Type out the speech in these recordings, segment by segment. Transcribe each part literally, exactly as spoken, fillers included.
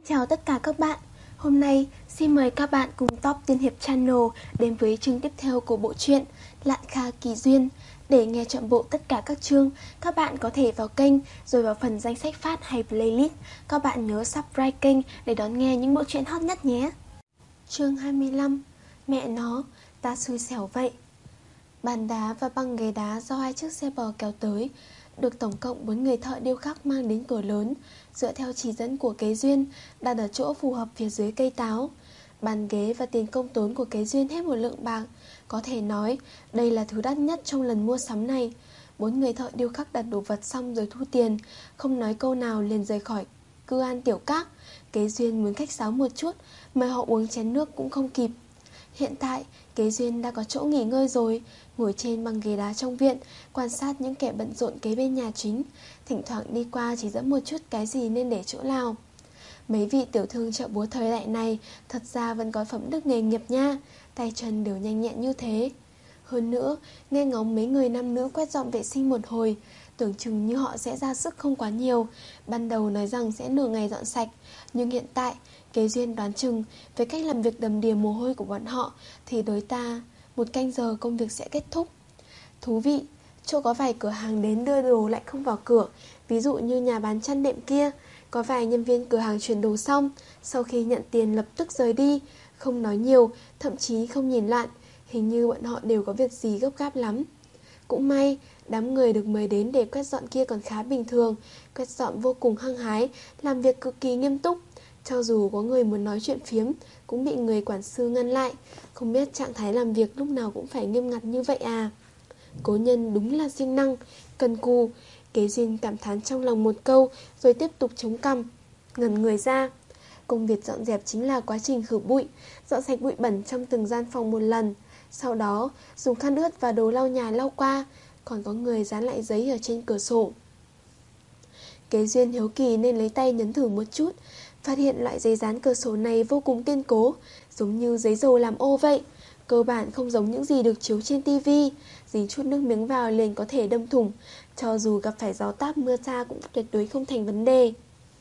Chào tất cả các bạn. Hôm nay xin mời các bạn cùng Top Tiên Hiệp Channel đến với chương tiếp theo của bộ truyện Lạn Kha Kỳ Duyên. Để nghe trọn bộ tất cả các chương, các bạn có thể vào kênh rồi vào phần danh sách phát hay playlist. Các bạn nhớ subscribe kênh để đón nghe những bộ truyện hot nhất nhé. Chương hai mươi lăm. Mẹ nó, ta xui xẻo vậy. Bàn đá và băng ghế đá do hai chiếc xe bò kéo tới, được tổng cộng bốn người thợ điêu khắc mang đến cửa lớn, dựa theo chỉ dẫn của Kế Duyên, đặt ở chỗ phù hợp phía dưới cây táo. Bàn ghế và tiền công tốn của Kế Duyên hết một lượng bạc. Có thể nói đây là thứ đắt nhất trong lần mua sắm này. Bốn người thợ điêu khắc đặt đồ vật xong rồi thu tiền, không nói câu nào liền rời khỏi Cư An Tiểu Các. Kế Duyên muốn khách sáo một chút, mời họ uống chén nước cũng không kịp. Hiện tại Kế Duyên đã có chỗ nghỉ ngơi rồi, ngồi trên băng ghế đá trong viện, quan sát những kẻ bận rộn kế bên nhà chính, thỉnh thoảng đi qua chỉ dẫn một chút cái gì nên để chỗ nào. Mấy vị tiểu thương chợ búa thời đại này thật ra vẫn có phẩm đức nghề nghiệp nha, tay chân đều nhanh nhẹn như thế. Hơn nữa, nghe ngóng mấy người nam nữ quét dọn vệ sinh một hồi, tưởng chừng như họ sẽ ra sức không quá nhiều. Ban đầu nói rằng sẽ nửa ngày dọn sạch, nhưng hiện tại Kế Duyên đoán chừng với cách làm việc đầm đìa mồ hôi của bọn họ thì đối ta một canh giờ công việc sẽ kết thúc. Thú vị, chỗ có vài cửa hàng đến đưa đồ lại không vào cửa. Ví dụ như nhà bán chăn đệm kia, có vài nhân viên cửa hàng chuyển đồ xong, sau khi nhận tiền lập tức rời đi, không nói nhiều, thậm chí không nhìn lại. Hình như bọn họ đều có việc gì gấp gáp lắm. Cũng may, đám người được mời đến để quét dọn kia còn khá bình thường. Quét dọn vô cùng hăng hái, làm việc cực kỳ nghiêm túc. Cho dù có người muốn nói chuyện phiếm, cũng bị người quản sự ngăn lại. Không biết trạng thái làm việc lúc nào cũng phải nghiêm ngặt như vậy à. Cố nhân đúng là siêng năng, cần cù. Kế Duyên cảm thán trong lòng một câu, rồi tiếp tục chống cằm, ngẩn người ra. Công việc dọn dẹp chính là quá trình khử bụi, dọn sạch bụi bẩn trong từng gian phòng một lần. Sau đó dùng khăn ướt và đồ lau nhà lau qua. Còn có người dán lại giấy ở trên cửa sổ. Kế Duyên hiếu kỳ nên lấy tay nhấn thử một chút, phát hiện loại giấy dán cửa sổ này vô cùng kiên cố, giống như giấy dầu làm ô vậy. Cơ bản không giống những gì được chiếu trên tivi, dính chút nước miếng vào liền có thể đâm thủng. Cho dù gặp phải gió táp mưa xa cũng tuyệt đối không thành vấn đề.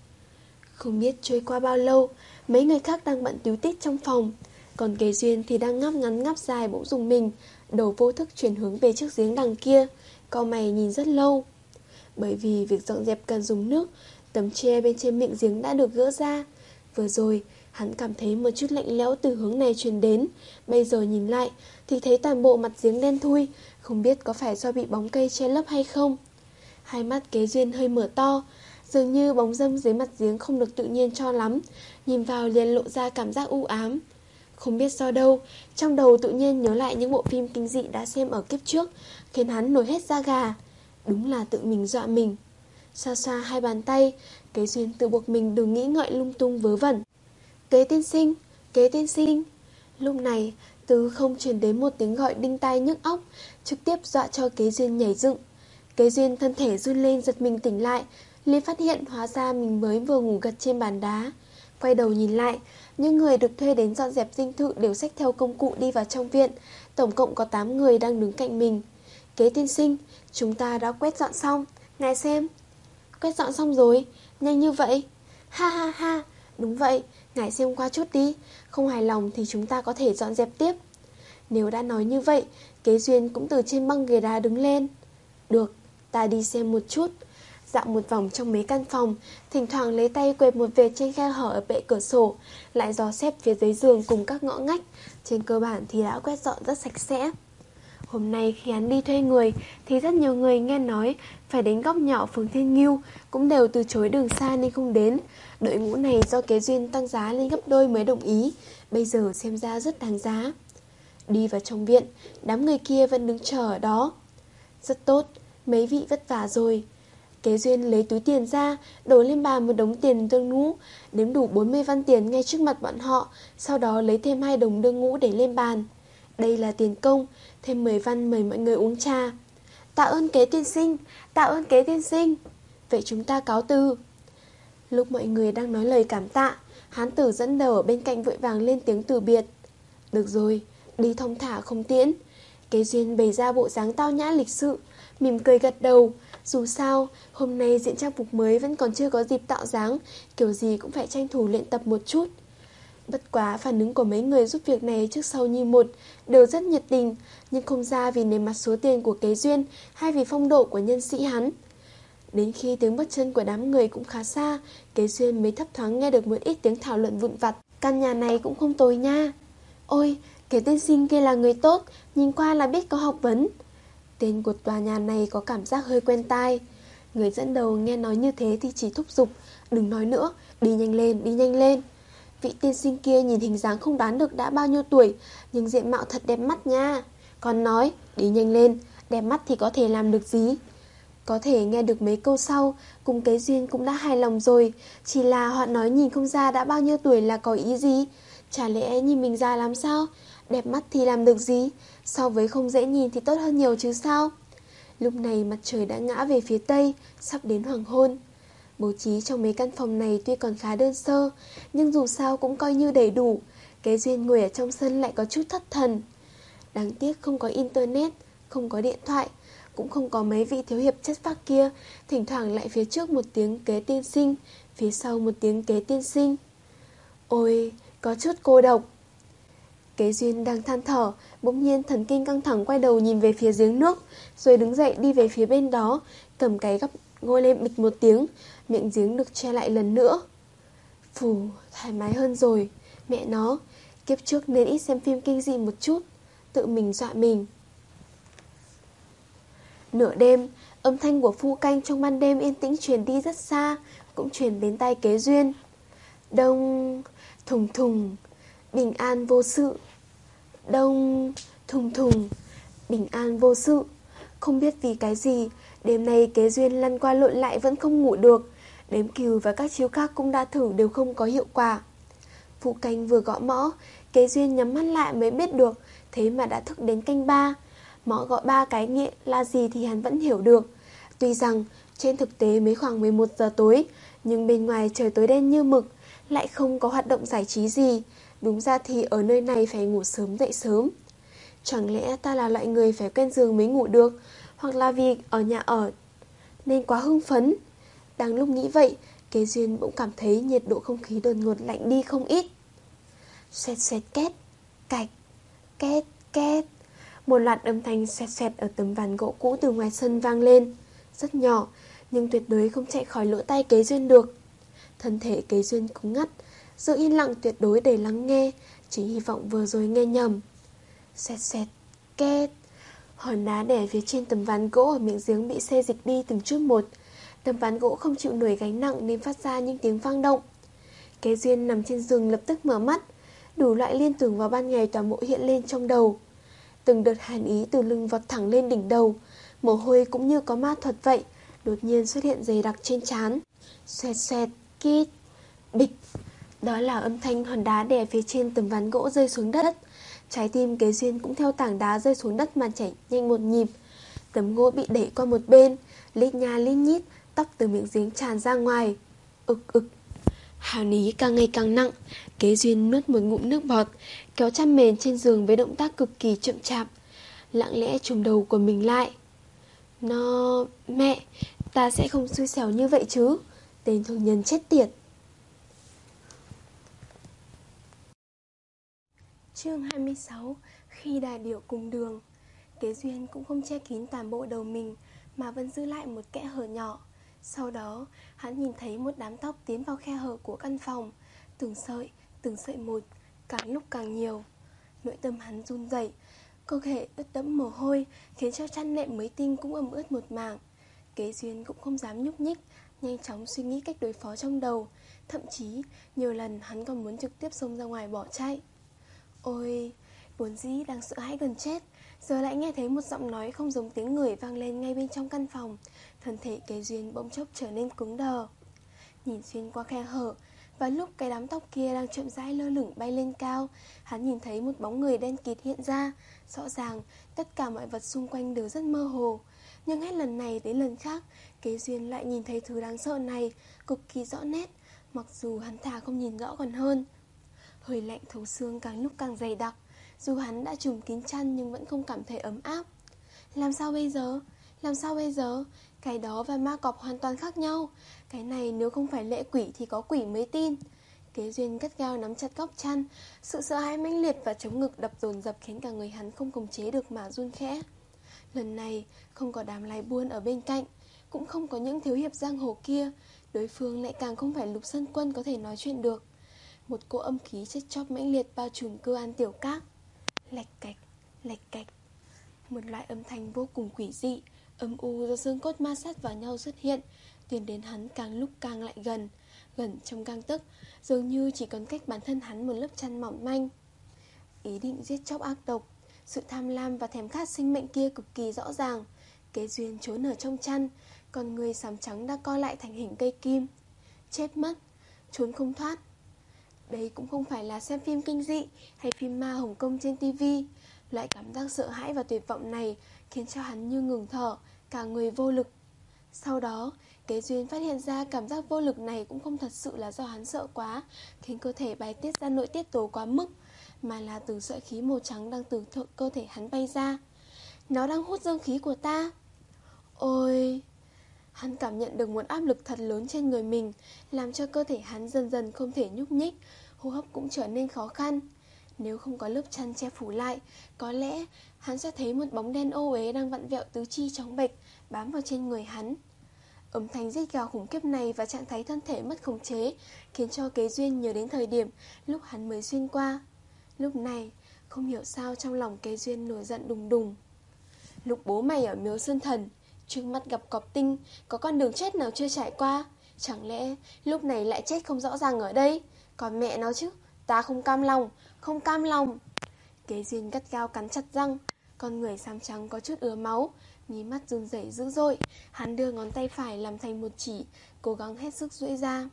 Không biết trôi qua bao lâu, mấy người khác đang bận tíu tít trong phòng, còn Kế Duyên thì đang ngáp ngắn ngáp dài bỗng dùng mình, đầu vô thức chuyển hướng về chiếc giếng đằng kia, cau mày nhìn rất lâu. Bởi vì việc dọn dẹp cần dùng nước, tấm tre bên trên miệng giếng đã được gỡ ra. Vừa rồi hắn cảm thấy một chút lạnh lẽo từ hướng này truyền đến, bây giờ nhìn lại thì thấy toàn bộ mặt giếng đen thui, không biết có phải do bị bóng cây che lấp hay không. Hai mắt Kế Duyên hơi mở to, dường như bóng râm dưới mặt giếng không được tự nhiên cho lắm, nhìn vào liền lộ ra cảm giác u ám. Không biết do đâu, trong đầu tự nhiên nhớ lại những bộ phim kinh dị đã xem ở kiếp trước, khiến hắn nổi hết da gà. Đúng là tự mình dọa mình. Xoa xoa hai bàn tay, Kế Duyên tự buộc mình đừng nghĩ ngợi lung tung vớ vẩn. Kế tiên sinh, Kế tiên sinh. Lúc này từ không truyền đến một tiếng gọi đinh tai nhức óc, trực tiếp dọa cho Kế Duyên nhảy dựng. Kế Duyên thân thể run lên giật mình tỉnh lại, liền phát hiện hóa ra mình mới vừa ngủ gật trên bàn đá. Quay đầu nhìn lại, những người được thuê đến dọn dẹp dinh thự đều xách theo công cụ đi vào trong viện. Tổng cộng có tám người đang đứng cạnh mình. Kế tiên sinh, chúng ta đã quét dọn xong, ngài xem. Quét dọn xong rồi, nhanh như vậy. Ha ha ha, đúng vậy, ngài xem qua chút đi, không hài lòng thì chúng ta có thể dọn dẹp tiếp. Nếu đã nói như vậy, Kế Duyên cũng từ trên băng ghế đá đứng lên. Được, ta đi xem một chút. Dạo một vòng trong mấy căn phòng, thỉnh thoảng lấy tay quệt một vệt trên khe hở ở bệ cửa sổ, lại dò xét phía dưới giường cùng các ngõ ngách. Trên cơ bản thì đã quét dọn rất sạch sẽ. Hôm nay khi hắn đi thuê người thì rất nhiều người nghe nói phải đến góc nhỏ phường Thiên Ngưu, cũng đều từ chối đường xa nên không đến. Đội ngũ này do Kế Duyên tăng giá lên gấp đôi mới đồng ý, bây giờ xem ra rất đáng giá. Đi vào trong viện, đám người kia vẫn đứng chờ ở đó. Rất tốt, mấy vị vất vả rồi. Kế Duyên lấy túi tiền ra, đổ lên bàn một đống tiền đương ngũ, đếm đủ bốn mươi văn tiền ngay trước mặt bọn họ, sau đó lấy thêm hai đồng đương ngũ để lên bàn. Đây là tiền công, thêm mười văn mời mọi người uống trà. Tạ ơn Kế tiên sinh, tạ ơn Kế tiên sinh. Vậy chúng ta cáo từ. Lúc mọi người đang nói lời cảm tạ, hán tử dẫn đầu ở bên cạnh vội vàng lên tiếng từ biệt. Được rồi, đi thong thả không tiễn. Kế Duyên bày ra bộ dáng tao nhã lịch sự, mỉm cười gật đầu, Dù sao, hôm nay diện trang phục mới vẫn còn chưa có dịp tạo dáng, kiểu gì cũng phải tranh thủ luyện tập một chút. Bất quá phản ứng của mấy người giúp việc này trước sau như một, đều rất nhiệt tình, nhưng không ra vì nề mặt số tiền của Kế Duyên hay vì phong độ của nhân sĩ hắn. Đến khi tiếng bước chân của đám người cũng khá xa, Kế Duyên mới thấp thoáng nghe được một ít tiếng thảo luận vụn vặt. Căn nhà này cũng không tồi nha. Ôi, cái tên sinh kia là người tốt, nhìn qua là biết có học vấn. Tên của tòa nhà này có cảm giác hơi quen tai. Người dẫn đầu nghe nói như thế thì chỉ thúc giục, đừng nói nữa, đi nhanh lên, đi nhanh lên. Vị tiên sinh kia nhìn hình dáng không đoán được đã bao nhiêu tuổi, nhưng diện mạo thật đẹp mắt nha. Còn nói, đi nhanh lên, đẹp mắt thì có thể làm được gì? Có thể nghe được mấy câu sau, cùng Kế Duyên cũng đã hài lòng rồi. Chỉ là họ nói nhìn không ra đã bao nhiêu tuổi là có ý gì? Chả lẽ nhìn mình già làm sao? Đẹp mắt thì làm được gì? So với không dễ nhìn thì tốt hơn nhiều chứ sao? Lúc này mặt trời đã ngã về phía tây, sắp đến hoàng hôn. Bố trí trong mấy căn phòng này tuy còn khá đơn sơ, nhưng dù sao cũng coi như đầy đủ. Kế Duyên ngồi ở trong sân lại có chút thất thần. Đáng tiếc không có internet, không có điện thoại, cũng không có mấy vị thiếu hiệp chất phác kia, thỉnh thoảng lại phía trước một tiếng Kế tiên sinh, phía sau một tiếng Kế tiên sinh. Ôi, có chút cô độc. Kế Duyên đang than thở, bỗng nhiên thần kinh căng thẳng quay đầu nhìn về phía giếng nước, rồi đứng dậy đi về phía bên đó, cầm cái gắp ngôi lên bịch một tiếng, miệng giếng được che lại lần nữa. Phù, thoải mái hơn rồi. Mẹ nó, kiếp trước nên ít xem phim kinh dị một chút, tự mình dọa mình. Nửa đêm, âm thanh của phu canh trong ban đêm yên tĩnh truyền đi rất xa, cũng truyền đến tai Kế Duyên. Đông, thùng thùng, bình an vô sự. Đông, thùng thùng, bình an vô sự. Không biết vì cái gì, đêm nay Kế Duyên lăn qua lộn lại vẫn không ngủ được. Đếm cừu và các chiếu khác cũng đã thử đều không có hiệu quả. Phụ canh vừa gõ mõ, Kế Duyên nhắm mắt lại mới biết được, thế mà đã thức đến canh ba. Mõ gọi ba cái nghĩa là gì thì hắn vẫn hiểu được. Tuy rằng trên thực tế mới khoảng mười một giờ tối, nhưng bên ngoài trời tối đen như mực, lại không có hoạt động giải trí gì. Đúng ra thì ở nơi này phải ngủ sớm dậy sớm. Chẳng lẽ ta là loại người phải quen giường mới ngủ được, hoặc là vì ở nhà ở nên quá hưng phấn. Đang lúc nghĩ vậy, Kế Duyên bỗng cảm thấy nhiệt độ không khí đột ngột lạnh đi không ít. Xoẹt xoẹt két, cạch, két, két. Một loạt âm thanh xoẹt xoẹt ở tấm ván gỗ cũ từ ngoài sân vang lên. Rất nhỏ, nhưng tuyệt đối không chạy khỏi lỗ tai Kế Duyên được. Thân thể Kế Duyên cứng ngắt, giữ yên lặng tuyệt đối để lắng nghe, chỉ hy vọng vừa rồi nghe nhầm. Xoẹt xoẹt, két. Hòn đá đè phía trên tấm ván gỗ ở miệng giếng bị xê dịch đi từng chút một. Tấm ván gỗ không chịu nổi gánh nặng nên phát ra những tiếng vang động. Kế Duyên nằm trên giường lập tức mở mắt. Đủ loại liên tưởng vào ban ngày toàn bộ hiện lên trong đầu. Từng đợt hàn ý từ lưng vọt thẳng lên đỉnh đầu. Mồ hôi cũng như có ma thuật vậy, đột nhiên xuất hiện dày đặc trên trán. Xoẹt xoẹt, kít, bịch. Đó là âm thanh hòn đá đè phía trên tấm ván gỗ rơi xuống đất. Trái tim Kế Duyên cũng theo tảng đá rơi xuống đất mà chảy nhanh một nhịp. Tấm gỗ bị đẩy qua một bên, lít nha lít nhít, tóc từ miệng giếng tràn ra ngoài. Ực ực. Hàn ý càng ngày càng nặng. Kế Duyên nuốt một ngụm nước bọt, kéo chăn mền trên giường với động tác cực kỳ chậm chạp, lặng lẽ trùm đầu của mình lại. Nó... mẹ, ta sẽ không xui xẻo như vậy chứ. Tên thương nhân chết tiệt. Chương hai mươi sáu. Khi đà điểu cùng đường. Kế Duyên cũng không che kín toàn bộ đầu mình, mà vẫn giữ lại một kẽ hở nhỏ. Sau đó, hắn nhìn thấy một đám tóc tiến vào khe hở của căn phòng, từng sợi, từng sợi một, càng lúc càng nhiều. Nội tâm hắn run rẩy, cơ thể ướt đẫm mồ hôi, khiến cho chăn nệm mới tinh cũng ẩm ướt một mảng. Kế Duyên cũng không dám nhúc nhích, nhanh chóng suy nghĩ cách đối phó trong đầu. Thậm chí, nhiều lần hắn còn muốn trực tiếp xông ra ngoài bỏ chạy. Ôi, vốn dĩ đang sợ hãi gần chết, giờ lại nghe thấy một giọng nói không giống tiếng người vang lên ngay bên trong căn phòng. Thân thể Kế Duyên bỗng chốc trở nên cứng đờ. Nhìn xuyên qua khe hở, và lúc cái đám tóc kia đang chậm rãi lơ lửng bay lên cao, hắn nhìn thấy một bóng người đen kịt hiện ra. Rõ ràng, tất cả mọi vật xung quanh đều rất mơ hồ. Nhưng hết lần này đến lần khác, Kế Duyên lại nhìn thấy thứ đáng sợ này cực kỳ rõ nét, mặc dù hắn thà không nhìn rõ còn hơn. Hơi lạnh thấu xương càng lúc càng dày đặc. Dù hắn đã trùm kín chăn nhưng vẫn không cảm thấy ấm áp. Làm sao bây giờ? Làm sao bây giờ? Cái đó và ma cọp hoàn toàn khác nhau. Cái này nếu không phải lệ quỷ thì có quỷ mới tin. Kế Duyên gắt gao nắm chặt góc chăn. Sự sợ hãi mãnh liệt và chống ngực đập dồn dập khiến cả người hắn không khống chế được mà run khẽ. Lần này không có đám lái buôn ở bên cạnh, cũng không có những thiếu hiệp giang hồ kia. Đối phương lại càng không phải Lục Sơn Quân có thể nói chuyện được. Một cỗ âm khí chết chóc mãnh liệt bao trùm cơ An Tiểu Các. Lạch cạch, lạch cạch. Một loại âm thanh vô cùng quỷ dị, âm u do xương cốt ma sát vào nhau xuất hiện, tiến đến hắn càng lúc càng lại gần, gần trong gang tấc, dường như chỉ còn cách bản thân hắn một lớp chăn mỏng manh. Ý định giết chóc ác độc, sự tham lam và thèm khát sinh mệnh kia cực kỳ rõ ràng. Kế Duyên trốn ở trong chăn, còn người xám trắng đã co lại thành hình cây kim. Chết mất, trốn không thoát. Đây cũng không phải là xem phim kinh dị hay phim ma Hồng Kông trên tivi. Loại cảm giác sợ hãi và tuyệt vọng này khiến cho hắn như ngừng thở, cả người vô lực. Sau đó, Kế Duyên phát hiện ra cảm giác vô lực này cũng không thật sự là do hắn sợ quá, khiến cơ thể bài tiết ra nội tiết tố quá mức, mà là từ sợi khí màu trắng đang từ cơ thể hắn bay ra. Nó đang hút dương khí của ta. Ôi! Hắn cảm nhận được một áp lực thật lớn trên người mình, làm cho cơ thể hắn dần dần không thể nhúc nhích, hô hấp cũng trở nên khó khăn. Nếu không có lớp chăn che phủ lại, có lẽ hắn sẽ thấy một bóng đen ô uế đang vặn vẹo tứ chi trắng bệch bám vào trên người hắn. Âm thanh rít gào khủng khiếp này và trạng thái thân thể mất khống chế khiến cho Kế Duyên nhớ đến thời điểm lúc hắn mới xuyên qua. Lúc này, không hiểu sao trong lòng Kế Duyên nổi giận đùng đùng. Lúc bố mày ở Miếu Sơn Thần, trước mắt gặp cọp tinh, có con đường chết nào chưa trải qua, chẳng lẽ lúc này lại chết không rõ ràng ở đây? Còn mẹ nó chứ, ta không cam lòng, không cam lòng. Kế Duyên gắt gao cắn chặt răng, con người xám trắng có chút ứa máu, mí mắt run rẩy dữ dội. Hắn đưa ngón tay phải làm thành một chỉ, cố gắng hết sức duỗi ra.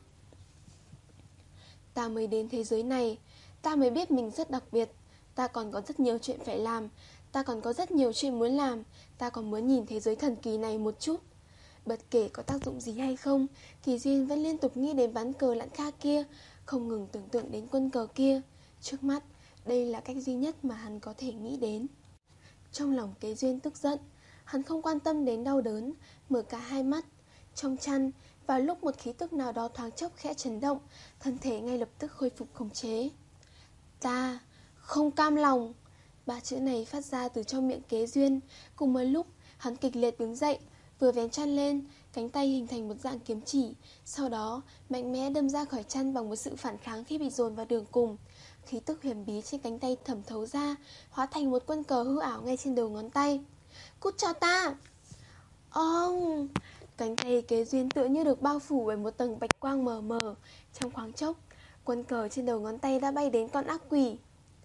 Ta mới đến thế giới này, ta mới biết mình rất đặc biệt. Ta còn có rất nhiều chuyện phải làm, ta còn có rất nhiều chuyện muốn làm. Ta còn muốn nhìn thế giới thần kỳ này một chút. Bất kể có tác dụng gì hay không, Kỳ Duyên vẫn liên tục nghĩ đến ván cờ Lạn Kha kia, không ngừng tưởng tượng đến quân cờ kia. Trước mắt, đây là cách duy nhất mà hắn có thể nghĩ đến. Trong lòng Kế Duyên tức giận, hắn không quan tâm đến đau đớn, mở cả hai mắt. Trong chăn, vào lúc một khí tức nào đó thoáng chốc khẽ chấn động, thân thể ngay lập tức khôi phục khống chế. Ta không cam lòng. Ba chữ này phát ra từ trong miệng Kế Duyên. Cùng một lúc, hắn kịch liệt đứng dậy, vừa vén chăn lên, cánh tay hình thành một dạng kiếm chỉ, sau đó mạnh mẽ đâm ra khỏi chăn bằng một sự phản kháng khi bị dồn vào đường cùng. Khí tức huyền bí trên cánh tay thẩm thấu ra, hóa thành một quân cờ hư ảo ngay trên đầu ngón tay. Cút cho ta! Ông! Cánh tay Kế Duyên tựa như được bao phủ bởi một tầng bạch quang mờ mờ. Trong khoáng chốc, quân cờ trên đầu ngón tay đã bay đến con ác quỷ.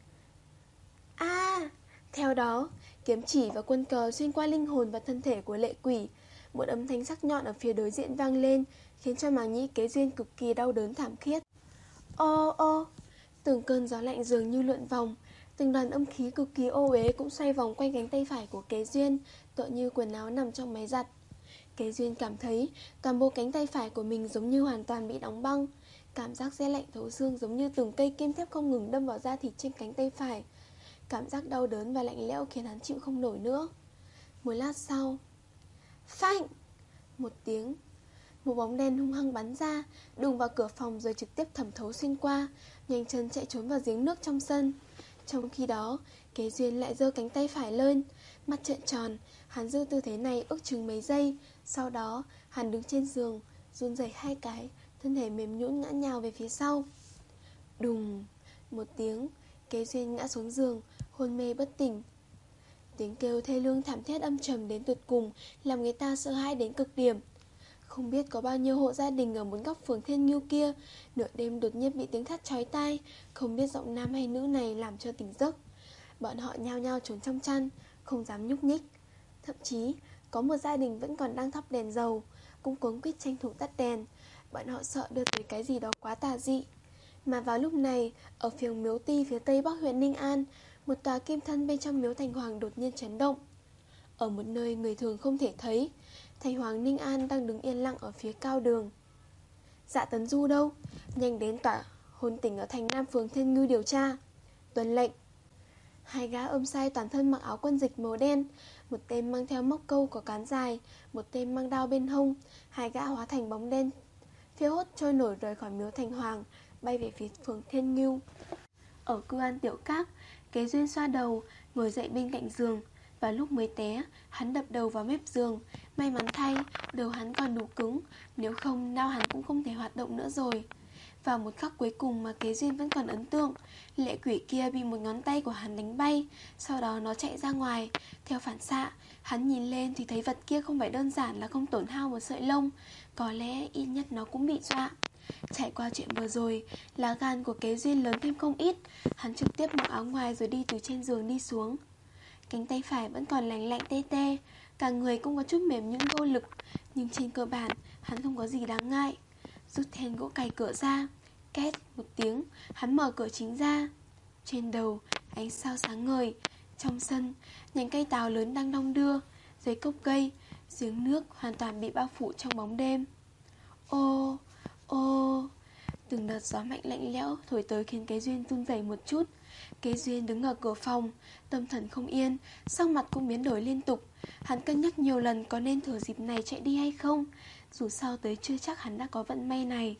A! À, theo đó, kiếm chỉ và quân cờ xuyên qua linh hồn và thân thể của lệ quỷ. Một âm thanh sắc nhọn ở phía đối diện vang lên, khiến cho màng nhĩ Kế Duyên cực kỳ đau đớn thảm thiết. Ô ô! Từng cơn gió lạnh dường như lượn vòng, từng đoàn âm khí cực kỳ ô uế cũng xoay vòng quanh cánh tay phải của Kế Duyên, tựa như quần áo nằm trong máy giặt. Kế Duyên cảm thấy toàn bộ cánh tay phải của mình giống như hoàn toàn bị đóng băng. Cảm giác rét lạnh thấu xương giống như từng cây kim thép không ngừng đâm vào da thịt trên cánh tay phải. Cảm giác đau đớn và lạnh lẽo khiến hắn chịu không nổi nữa. Một lát sau, phanh! Một tiếng, một bóng đen hung hăng bắn ra, đụng vào cửa phòng rồi trực tiếp thẩm thấu xuyên qua, nhanh chân chạy trốn vào giếng nước trong sân. Trong khi đó, Kế Duyên lại giơ cánh tay phải lên, mắt trợn tròn. Hắn giữ tư thế này ước chừng mấy giây. Sau đó hắn đứng trên giường, run rẩy hai cái, thân thể mềm nhũn ngã nhào về phía sau. Đùng! Một tiếng, Kế Duyên ngã xuống giường, hôn mê bất tỉnh. Tiếng kêu thê lương thảm thiết âm trầm đến tuyệt cùng, làm người ta sợ hãi đến cực điểm. Không biết có bao nhiêu hộ gia đình ở một góc phường Thiên Ngưu kia, nửa đêm đột nhiên bị tiếng thét chói tai, không biết giọng nam hay nữ này làm cho tỉnh giấc. Bọn họ nhao nhao trốn trong chăn, không dám nhúc nhích. Thậm chí, có một gia đình vẫn còn đang thắp đèn dầu, cũng cuống quýt tranh thủ tắt đèn. Bọn họ sợ đưa tới cái gì đó quá tà dị. Mà vào lúc này, ở phía miếu Ti phía tây bắc huyện Ninh An, một tòa kim thân bên trong miếu Thành Hoàng đột nhiên chấn động. Ở một nơi người thường không thể thấy, Thành Hoàng Ninh An đang đứng yên lặng ở phía cao đường. Dạ Tấn Du đâu? Nhanh đến tòa hôn tỉnh ở thành Nam phường Thiên Ngưu điều tra. Tuân lệnh. Hai gã âm sai toàn thân mặc áo quân dịch màu đen, một tên mang theo móc câu có cán dài, một tên mang đao bên hông. Hai gã hóa thành bóng đen phiêu hốt trôi nổi rời khỏi miếu Thành Hoàng, bay về phía phường Thiên Ngưu. Ở Cư An Tiểu Các, Kế Duyên xoa đầu, ngồi dậy bên cạnh giường. Và lúc mới té, hắn đập đầu vào mép giường. May mắn thay, đầu hắn còn đủ cứng, nếu không đau hắn cũng không thể hoạt động nữa rồi. Vào một khắc cuối cùng mà Kế Duyên vẫn còn ấn tượng, lệ quỷ kia bị một ngón tay của hắn đánh bay. Sau đó nó chạy ra ngoài. Theo phản xạ, hắn nhìn lên thì thấy vật kia không phải đơn giản là không tổn hao một sợi lông. Có lẽ ít nhất nó cũng bị dọa. Trải qua chuyện vừa rồi, lá gan của Kế Duyên lớn thêm không ít. Hắn trực tiếp mặc áo ngoài rồi đi từ trên giường đi xuống. Cánh tay phải vẫn còn lành lạnh tê tê, cả người cũng có chút mềm nhũn vô lực. Nhưng trên cơ bản, hắn không có gì đáng ngại. Rút then gỗ cày cửa ra. Két một tiếng, hắn mở cửa chính ra. Trên đầu, ánh sao sáng ngời. Trong sân, nhánh cây táo lớn đang đong đưa. Dưới gốc cây, giếng nước hoàn toàn bị bao phủ trong bóng đêm. Ô, ô. Từng đợt gió mạnh lạnh lẽo thổi tới khiến Kế Duyên run rẩy một chút. Kế Duyên đứng ở cửa phòng, tâm thần không yên, sắc mặt cũng biến đổi liên tục. Hắn cân nhắc nhiều lần có nên thừa dịp này chạy đi hay không. Dù sao tới chưa chắc hắn đã có vận may này.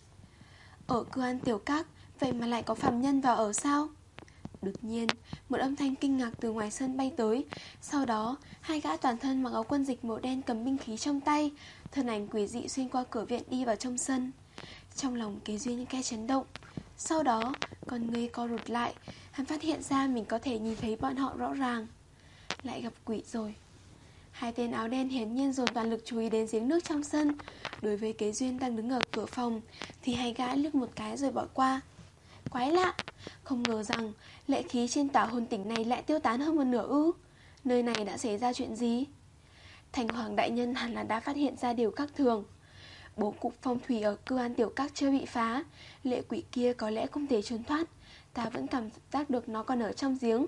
Ở Cư An Tiểu Các, vậy mà lại có phàm nhân vào ở sao? Đột nhiên, một âm thanh kinh ngạc từ ngoài sân bay tới. Sau đó, hai gã toàn thân mặc áo quân dịch màu đen cầm binh khí trong tay, thân ảnh quỷ dị xuyên qua cửa viện đi vào trong sân. Trong lòng Kế Duyên khe chấn động. Sau đó, con người co rụt lại. Hắn phát hiện ra mình có thể nhìn thấy bọn họ rõ ràng. Lại gặp quỷ rồi. Hai tên áo đen hiển nhiên dồn toàn lực chú ý đến giếng nước trong sân. Đối với Kế Duyên đang đứng ở cửa phòng thì hai gã liếc một cái rồi bỏ qua. Quái lạ, không ngờ rằng lệ khí trên tảo hồn tỉnh này lại tiêu tán hơn một nửa ư. Nơi này đã xảy ra chuyện gì? Thành Hoàng đại nhân hẳn là đã phát hiện ra điều khác thường. Bố cục phong thủy ở Cư An Tiểu Các chưa bị phá, lệ quỷ kia có lẽ không thể trốn thoát. Ta vẫn cảm giác được nó còn ở trong giếng.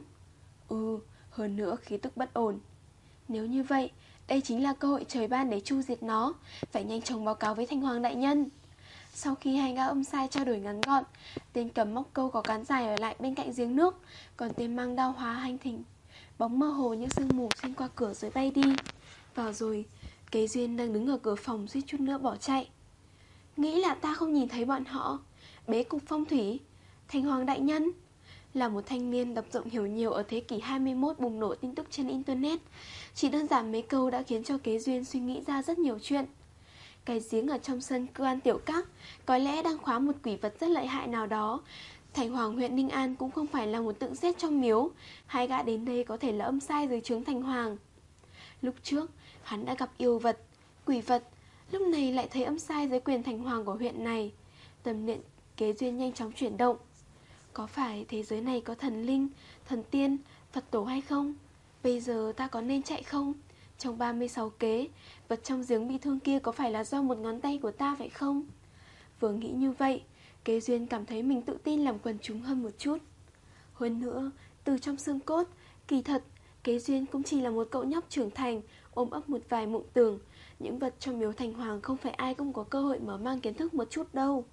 Ừ, hơn nữa khí tức bất ổn. Nếu như vậy, đây chính là cơ hội trời ban để tru diệt nó. Phải nhanh chóng báo cáo với Thành Hoàng đại nhân. Sau khi hai gã âm sai trao đổi ngắn gọn, tên cầm móc câu có cán dài ở lại bên cạnh giếng nước, còn tên mang đao hóa hành thỉnh bóng mơ hồ như sương mù xuyên qua cửa rồi bay đi. Vào rồi, Kế Duyên đang đứng ở cửa phòng suýt chút nữa bỏ chạy. Nghĩ là ta không nhìn thấy bọn họ. Bế cục phong thủy, Thành Hoàng đại nhân. Là một thanh niên đọc rộng hiểu nhiều ở thế kỷ hai mươi mốt bùng nổ tin tức trên internet. Chỉ đơn giản mấy câu đã khiến cho Kế Duyên suy nghĩ ra rất nhiều chuyện. Cái giếng ở trong sân Cư An Tiểu Các có lẽ đang khóa một quỷ vật rất lợi hại nào đó. Thành Hoàng huyện Ninh An cũng không phải là một tự giết trong miếu. Hai gã đến đây có thể là âm sai dưới trướng Thành Hoàng. Lúc trước hắn đã gặp yêu vật, quỷ vật, lúc này lại thấy âm sai dưới quyền Thành Hoàng của huyện này. Tâm niệm Kế Duyên nhanh chóng chuyển động. Có phải thế giới này có thần linh, thần tiên, Phật tổ hay không? Bây giờ ta có nên chạy không? Trong ba mươi sáu kế, vật trong giếng bị thương kia có phải là do một ngón tay của ta phải không? Vừa nghĩ như vậy, Kế Duyên cảm thấy mình tự tin làm quần chúng hơn một chút. Hơn nữa, từ trong xương cốt, kỳ thật, Kế Duyên cũng chỉ là một cậu nhóc trưởng thành, ôm ấp một vài mộng tưởng. Những vật trong miếu Thành Hoàng không phải ai cũng có cơ hội mở mang kiến thức một chút đâu.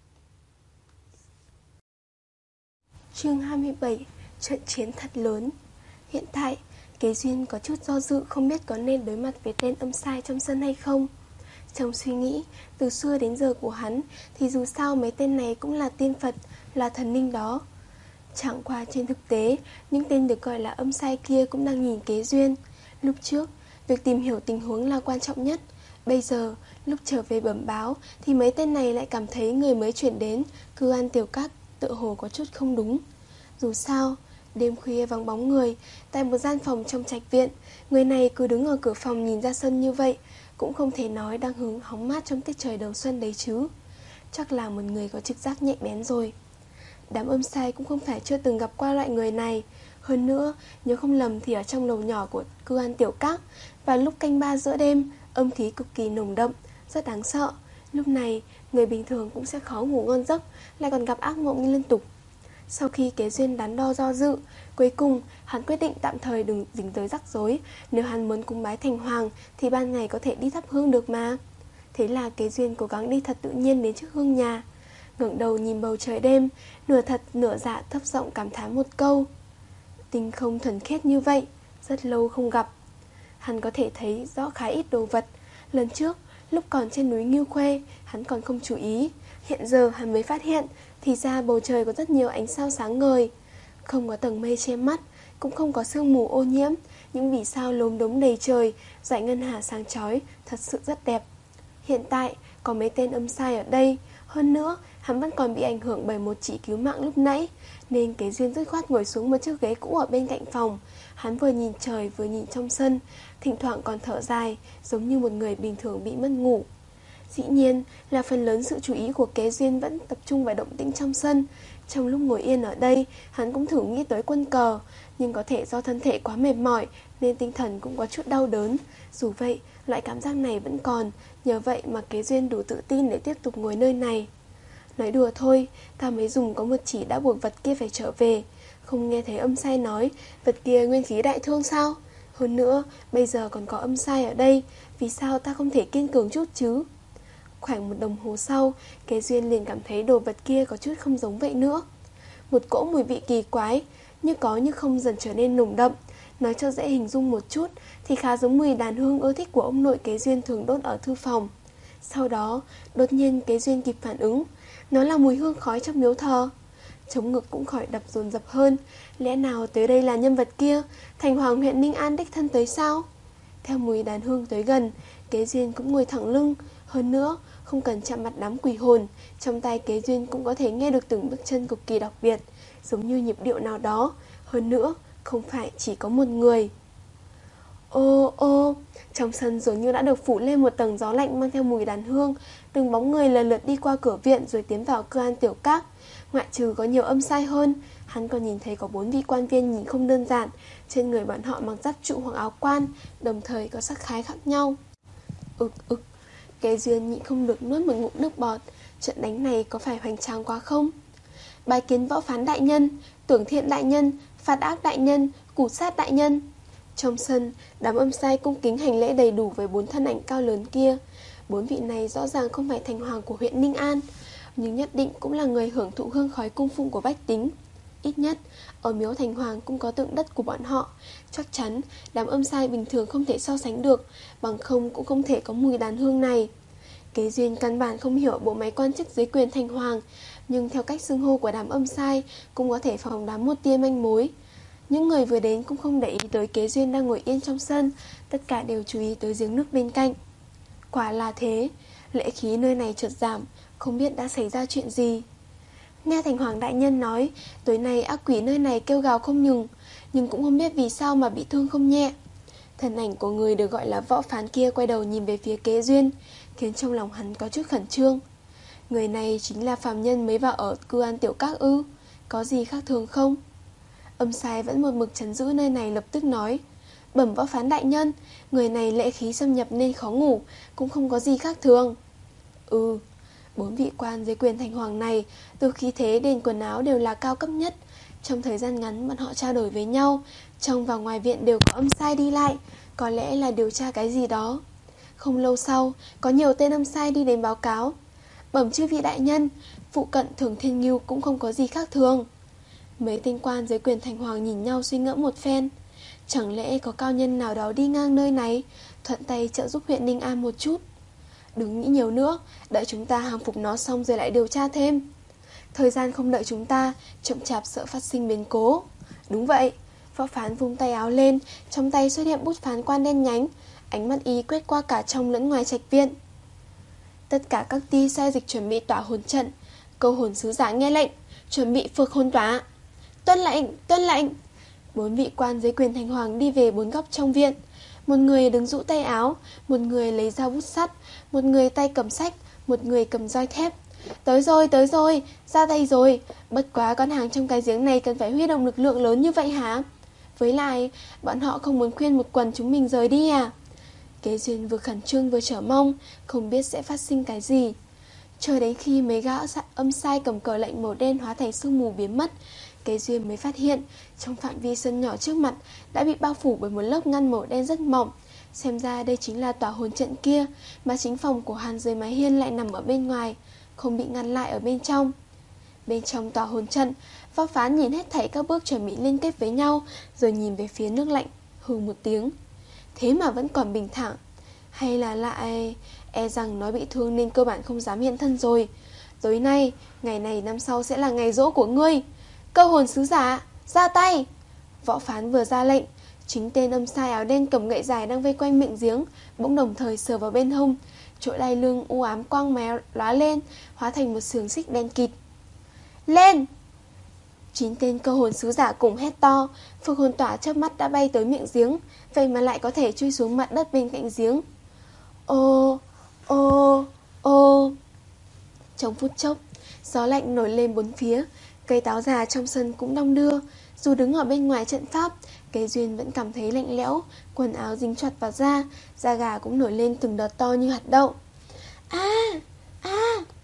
Chương hai mươi bảy. Trận chiến thật lớn. Hiện tại, Kế Duyên có chút do dự không biết có nên đối mặt với tên âm sai trong sân hay không. Trong suy nghĩ, từ xưa đến giờ của hắn thì dù sao mấy tên này cũng là tiên Phật, là thần linh đó. Chẳng qua trên thực tế, những tên được gọi là âm sai kia cũng đang nhìn Kế Duyên. Lúc trước, việc tìm hiểu tình huống là quan trọng nhất. Bây giờ, lúc trở về bẩm báo thì mấy tên này lại cảm thấy người mới chuyển đến Cư An Tiểu Các tựa hồ có chút không đúng. Dù sao, đêm khuya vắng bóng người, tại một gian phòng trong trạch viện, người này cứ đứng ở cửa phòng nhìn ra sân như vậy, cũng không thể nói đang hứng hóng mát trong tiết trời đầu xuân đấy chứ. Chắc là một người có trực giác nhạy bén rồi. Đám âm sai cũng không phải chưa từng gặp qua loại người này. Hơn nữa, nếu không lầm thì ở trong lầu nhỏ của Cư An Tiểu Các, vào lúc canh ba giữa đêm, âm khí cực kỳ nồng đậm, rất đáng sợ. Lúc này, người bình thường cũng sẽ khó ngủ ngon giấc, lại còn gặp ác mộng liên tục. Sau khi Kế Duyên đắn đo do dự, cuối cùng hắn quyết định tạm thời đừng dính tới rắc rối. Nếu hắn muốn cúng bái Thành Hoàng thì ban ngày có thể đi thắp hương được mà. Thế là Kế Duyên cố gắng đi thật tự nhiên đến trước hương nhà, ngẩng đầu nhìn bầu trời đêm, nửa thật nửa dạ thấp giọng cảm thán một câu: Tinh không thuần khiết như vậy, rất lâu không gặp. Hắn có thể thấy rõ khá ít đồ vật. Lần trước, lúc còn trên núi Ngưu Khuê, hắn còn không chú ý. Hiện giờ hắn mới phát hiện, thì ra bầu trời có rất nhiều ánh sao sáng ngời. Không có tầng mây che mắt, cũng không có sương mù ô nhiễm. Những vì sao lốm đốm đầy trời, dải ngân hà sáng chói, thật sự rất đẹp. Hiện tại, có mấy tên âm sai ở đây. Hơn nữa, hắn vẫn còn bị ảnh hưởng bởi một chỉ cứu mạng lúc nãy, nên Kế Duyên dứt khoát ngồi xuống một chiếc ghế cũ ở bên cạnh phòng. Hắn vừa nhìn trời vừa nhìn trong sân, thỉnh thoảng còn thở dài, giống như một người bình thường bị mất ngủ. Dĩ nhiên là phần lớn sự chú ý của Kế Duyên vẫn tập trung vào động tĩnh trong sân. Trong lúc ngồi yên ở đây, hắn cũng thử nghĩ tới quân cờ, nhưng có thể do thân thể quá mệt mỏi nên tinh thần cũng có chút đau đớn. Dù vậy, loại cảm giác này vẫn còn, nhờ vậy mà Kế Duyên đủ tự tin để tiếp tục ngồi nơi này. Nói đùa thôi, ta mới dùng có một chỉ đã buộc vật kia phải trở về. Không nghe thấy âm sai nói vật kia nguyên khí đại thương sao? Hơn nữa, bây giờ còn có âm sai ở đây, vì sao ta không thể kiên cường chút chứ? Khoảng một đồng hồ sau, Kế Duyên liền cảm thấy đồ vật kia có chút không giống vậy nữa. Một cỗ mùi vị kỳ quái, như có như không dần trở nên nồng đậm. Nói cho dễ hình dung một chút thì khá giống mùi đàn hương ưa thích của ông nội Kế Duyên thường đốt ở thư phòng. Sau đó, đột nhiên Kế Duyên kịp phản ứng, nó là mùi hương khói trong miếu thờ. Trống ngực cũng khỏi đập dồn dập hơn. Lẽ nào tới đây là nhân vật kia, thành hoàng huyện Ninh An đích thân tới sao? Theo mùi đàn hương tới gần, Kế Duyên cũng ngồi thẳng lưng. Hơn nữa, không cần chạm mặt đám quỷ hồn, trong tai Kế Duyên cũng có thể nghe được từng bước chân cực kỳ đặc biệt, giống như nhịp điệu nào đó. Hơn nữa, không phải chỉ có một người. Ô ô, trong sân dường như đã được phủ lên một tầng gió lạnh mang theo mùi đàn hương. Từng bóng người lần lượt đi qua cửa viện rồi tiến vào Cư An Tiểu Các. Ngoại trừ có nhiều âm sai hơn, hắn còn nhìn thấy có bốn vị quan viên nhìn không đơn giản. Trên người bọn họ mặc giáp trụ hoặc áo quan, đồng thời có sắc khái khác nhau. Ực ực, Kế Duyên nhịn không được nuốt một ngụm nước bọt. Trận đánh này có phải hoành tráng quá không? Bái kiến Võ Phán đại nhân, Tưởng Thiện đại nhân, Phạt Ác đại nhân, Củ Sát đại nhân. Trong sân, đám âm sai cung kính hành lễ đầy đủ với bốn thân ảnh cao lớn kia. Bốn vị này rõ ràng không phải thành hoàng của huyện Ninh An, nhưng nhất định cũng là người hưởng thụ hương khói cung phụng của bách tính. Ít nhất, ở miếu thành hoàng cũng có tượng đất của bọn họ. Chắc chắn, đám âm sai bình thường không thể so sánh được, bằng không cũng không thể có mùi đàn hương này. Kế Duyên căn bản không hiểu bộ máy quan chức dưới quyền thành hoàng, nhưng theo cách xưng hô của đám âm sai cũng có thể phỏng đoán một tia manh mối. Những người vừa đến cũng không để ý tới Kế Duyên đang ngồi yên trong sân, tất cả đều chú ý tới giếng nước bên cạnh. Quả là thế, lễ khí nơi này chợt giảm, không biết đã xảy ra chuyện gì. Nghe thành hoàng đại nhân nói, tối nay ác quỷ nơi này kêu gào không ngừng, nhưng cũng không biết vì sao mà bị thương không nhẹ. Thân ảnh của người được gọi là Võ Phán kia quay đầu nhìn về phía Kế Duyên, khiến trong lòng hắn có chút khẩn trương. Người này chính là phàm nhân mới vào ở Cư An Tiểu Các ư? Có gì khác thường không? Âm sai vẫn một mực trấn giữ nơi này lập tức nói, bẩm Võ Phán đại nhân, người này lễ khí xâm nhập nên khó ngủ, cũng không có gì khác thường. Ừ, bốn vị quan dưới quyền thành hoàng này, từ khí thế đến quần áo đều là cao cấp nhất. Trong thời gian ngắn bọn họ trao đổi với nhau, trong và ngoài viện đều có âm sai đi lại, có lẽ là điều tra cái gì đó. Không lâu sau, có nhiều tên âm sai đi đến báo cáo, bẩm chư vị đại nhân, phụ cận Thường Thiên Ngưu cũng không có gì khác thường. Mấy tên quan dưới quyền thành hoàng nhìn nhau suy ngẫm một phen. Chẳng lẽ có cao nhân nào đó đi ngang nơi này, thuận tay trợ giúp huyện Ninh An một chút? Đừng nghĩ nhiều nữa, đợi chúng ta hàng phục nó xong rồi lại điều tra thêm. Thời gian không đợi chúng ta, chậm chạp sợ phát sinh biến cố. Đúng vậy. Võ Phán vung tay áo lên, trong tay xuất hiện bút phán quan đen nhánh, ánh mắt y quét qua cả trong lẫn ngoài trạch viện. Tất cả các ti sai dịch chuẩn bị tỏa hồn trận. Câu hồn sứ giả nghe lệnh, chuẩn bị phược hồn tỏa. Tuân lệnh, tuân lệnh. Bốn vị quan dưới quyền thành hoàng đi về bốn góc trong viện. Một người đứng rũ tay áo, một người lấy dao bút sắt, một người tay cầm sách, một người cầm roi thép. Tới rồi, tới rồi, ra tay rồi. Bất quá con hàng trong cái giếng này cần phải huy động lực lượng lớn như vậy hả? Với lại, bọn họ không muốn khuyên một quần chúng mình rời đi à? Kế Duyên vừa khẩn trương vừa chờ mong, không biết sẽ phát sinh cái gì. Chờ đến khi mấy gã âm sai cầm cờ lệnh màu đen hóa thành sương mù biến mất, Kế Duyên mới phát hiện trong phạm vi sân nhỏ trước mặt đã bị bao phủ bởi một lớp ngăn màu đen rất mỏng. Xem ra đây chính là tỏa hồn trận kia, mà chính phòng của Hàn dưới mái hiên lại nằm ở bên ngoài, không bị ngăn lại ở bên trong. Bên trong tòa hồn trận, Võ Phán nhìn hết thảy các bước chuẩn bị liên kết với nhau, rồi nhìn về phía nước lạnh, hừ một tiếng. Thế mà vẫn còn bình thản. Hay là lại... E rằng nó bị thương nên cơ bản không dám hiện thân rồi. Tối nay, ngày này năm sau sẽ là ngày giỗ của ngươi. Cơ hồn sứ giả, ra tay! Võ Phán vừa ra lệnh, chính tên âm sai áo đen cầm gậy dài đang vây quanh miệng giếng bỗng đồng thời sờ vào bên hông. Chỗ đai lưng u ám quang mé lóa lên, hóa thành một xiềng xích đen kịt. Lên! Chín tên cơ hồn sứ giả cùng hét to. Phượng hồn tỏa chớp mắt đã bay tới miệng giếng, vậy mà lại có thể chui xuống mặt đất bên cạnh giếng. Ô, ô, ô. Trong phút chốc, gió lạnh nổi lên bốn phía. Cây táo già trong sân cũng đong đưa. Dù đứng ở bên ngoài trận pháp, Kế Duyên vẫn cảm thấy lạnh lẽo. Quần áo dính choặt vào da, da gà cũng nổi lên từng đợt to như hạt đậu. A, a.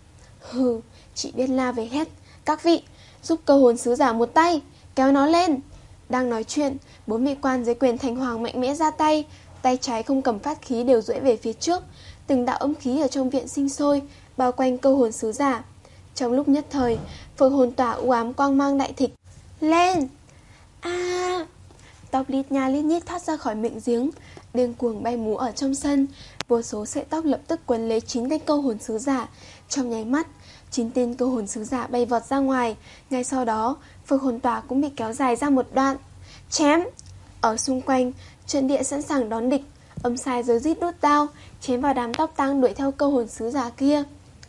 Hừ, chị biết la về hét. Các vị, giúp cơ hồn sứ giả một tay, kéo nó lên. Đang nói chuyện, bốn vị quan dưới quyền thành hoàng mạnh mẽ ra tay. Tay trái không cầm phát khí đều duỗi về phía trước. Từng đạo âm khí ở trong viện sinh sôi, bao quanh cơ hồn sứ giả. Trong lúc nhất thời, phượng hồn tỏa u ám quang mang đại thịnh. Lên! A! À, tóc lít nha lít nhít thoát ra khỏi miệng giếng, điên cuồng bay múa ở trong sân. Vô số sợi tóc lập tức quấn lấy chín tên cơ hồn sứ giả. Trong nháy mắt, chín tên cơ hồn sứ giả bay vọt ra ngoài. Ngay sau đó, phượng hồn tỏa cũng bị kéo dài ra một đoạn. Chém! Ở xung quanh, trận địa sẵn sàng đón địch. Âm sai rối rít đút dao, chém vào đám tóc tang đuổi theo cơ hồn sứ giả kia.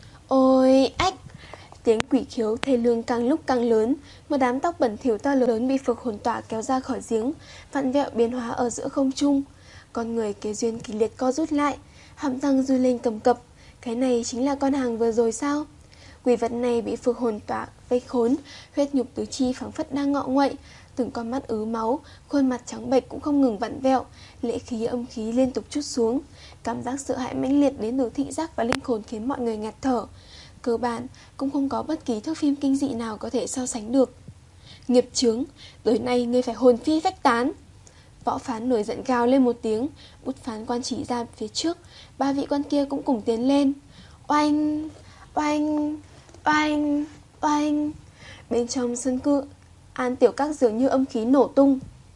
Ôi ách! Tiếng quỷ khiếu thê lương càng lúc càng lớn. Một đám tóc bẩn thỉu to lớn bị phượng hồn tỏa kéo ra khỏi giếng, vặn vẹo biến hóa ở giữa không trung. Con người Kế Duyên kịch liệt co rút lại, hàm răng run lên cầm cập. Cái này chính là con hàng vừa rồi sao? Quỷ vật này bị phượng hồn tỏa vây khốn, huyết nhục tứ chi phảng phất đang ngọ nguậy, từng con mắt ứ máu, khuôn mặt trắng bệch cũng không ngừng vặn vẹo, lệ khí âm khí liên tục trút xuống. Cảm giác sợ hãi mãnh liệt đến từ thị giác và linh hồn khiến mọi người ngạt thở. Cơ bản cũng không có bất kỳ thước phim kinh dị nào có thể so sánh được. Nghiệp chướng, tối nay ngươi phải hồn phi phách tán. Võ Phán nổi giận gào lên một tiếng, bút phán quan chỉ ra phía trước. Ba vị quan kia cũng cùng tiến lên. Oanh, oanh, oanh, oanh. Bên trong sân cư An Tiểu Các dường như âm khí nổ tung.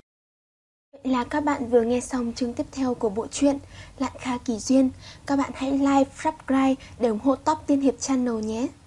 Vậy là các bạn vừa nghe xong chương tiếp theo của bộ truyện Lạn Kha Kỳ Duyên. Các bạn hãy like, subscribe để ủng hộ Top Tiên Hiệp Channel nhé.